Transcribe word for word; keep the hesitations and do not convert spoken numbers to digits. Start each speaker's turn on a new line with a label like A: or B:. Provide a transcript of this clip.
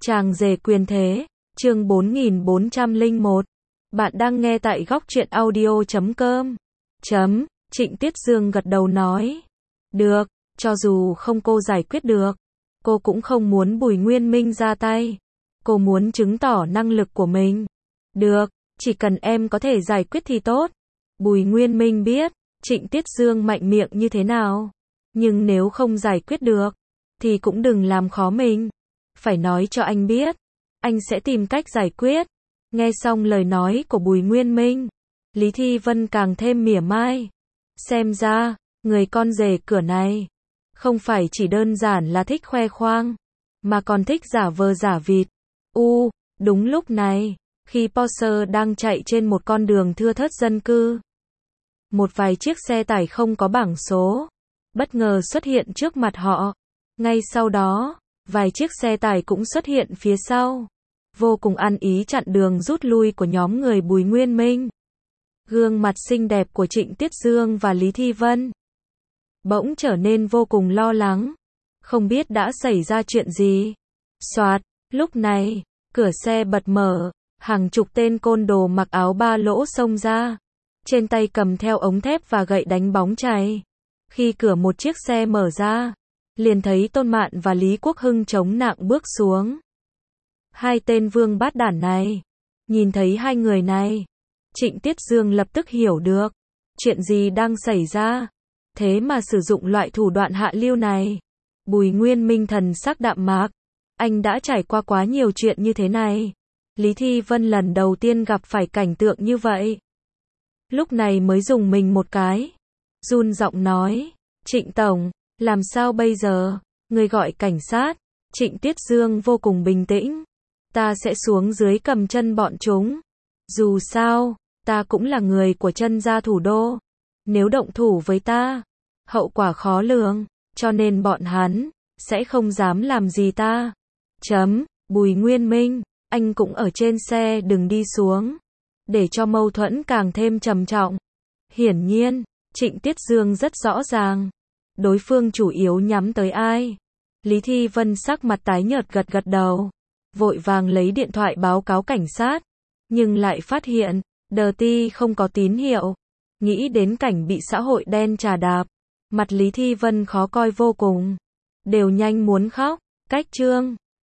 A: Chàng rể quyền thế, chương bốn nghìn bốn trăm lẻ một. Bạn đang nghe tại góc truyện audio chấm com. Chấm, Trịnh Tiết Dương gật đầu nói. Được, cho dù không cô giải quyết được, cô cũng không muốn Bùi Nguyên Minh ra tay. Cô muốn chứng tỏ năng lực của mình. Được, chỉ cần em có thể giải quyết thì tốt. Bùi Nguyên Minh biết, Trịnh Tiết Dương mạnh miệng như thế nào. Nhưng nếu không giải quyết được, thì cũng đừng làm khó mình. Phải nói cho anh biết, anh sẽ tìm cách giải quyết. Nghe xong lời nói của Bùi Nguyên Minh, Lý Thi Vân càng thêm mỉa mai. Xem ra, người con rể cửa này, không phải chỉ đơn giản là thích khoe khoang, mà còn thích giả vờ giả vịt. U, đúng lúc này, khi Porsche đang chạy trên một con đường thưa thớt dân cư, một vài chiếc xe tải không có bảng số bất ngờ xuất hiện trước mặt họ. Ngay sau đó, vài chiếc xe tải cũng xuất hiện phía sau, vô cùng ăn ý chặn đường rút lui của nhóm người Bùi Nguyên Minh. Gương mặt xinh đẹp của Trịnh Tiết Dương và Lý Thi Vân bỗng trở nên vô cùng lo lắng, không biết đã xảy ra chuyện gì. Soạt, lúc này, cửa xe bật mở, hàng chục tên côn đồ mặc áo ba lỗ xông ra, trên tay cầm theo ống thép và gậy đánh bóng chày. Khi cửa một chiếc xe mở ra, liền thấy Tôn Mạn và Lý Quốc Hưng chống nặng bước xuống. Hai tên vương bát đản này, nhìn thấy hai người này, Trịnh Tiết Dương lập tức hiểu được, chuyện gì đang xảy ra, thế mà sử dụng loại thủ đoạn hạ lưu này. Bùi Nguyên Minh thần sắc đạm mạc, anh đã trải qua quá nhiều chuyện như thế này. Lý Thi Vân lần đầu tiên gặp phải cảnh tượng như vậy, lúc này mới dùng mình một cái, run giọng nói, Trịnh Tổng, làm sao bây giờ, người gọi cảnh sát. Trịnh Tiết Dương vô cùng bình tĩnh, ta sẽ xuống dưới cầm chân bọn chúng, dù sao, ta cũng là người của chân gia thủ đô, nếu động thủ với ta, hậu quả khó lường, cho nên bọn hắn sẽ không dám làm gì ta. Chấm, Bùi Nguyên Minh, anh cũng ở trên xe đừng đi xuống, để cho mâu thuẫn càng thêm trầm trọng. Hiển nhiên, Trịnh Tiết Dương rất rõ ràng, đối phương chủ yếu nhắm tới ai. Lý Thi Vân sắc mặt tái nhợt gật gật đầu, vội vàng lấy điện thoại báo cáo cảnh sát, nhưng lại phát hiện, đờ ti không có tín hiệu. Nghĩ đến cảnh bị xã hội đen trà đạp, mặt Lý Thi Vân khó coi vô cùng, đều nhanh muốn khóc. Cách chương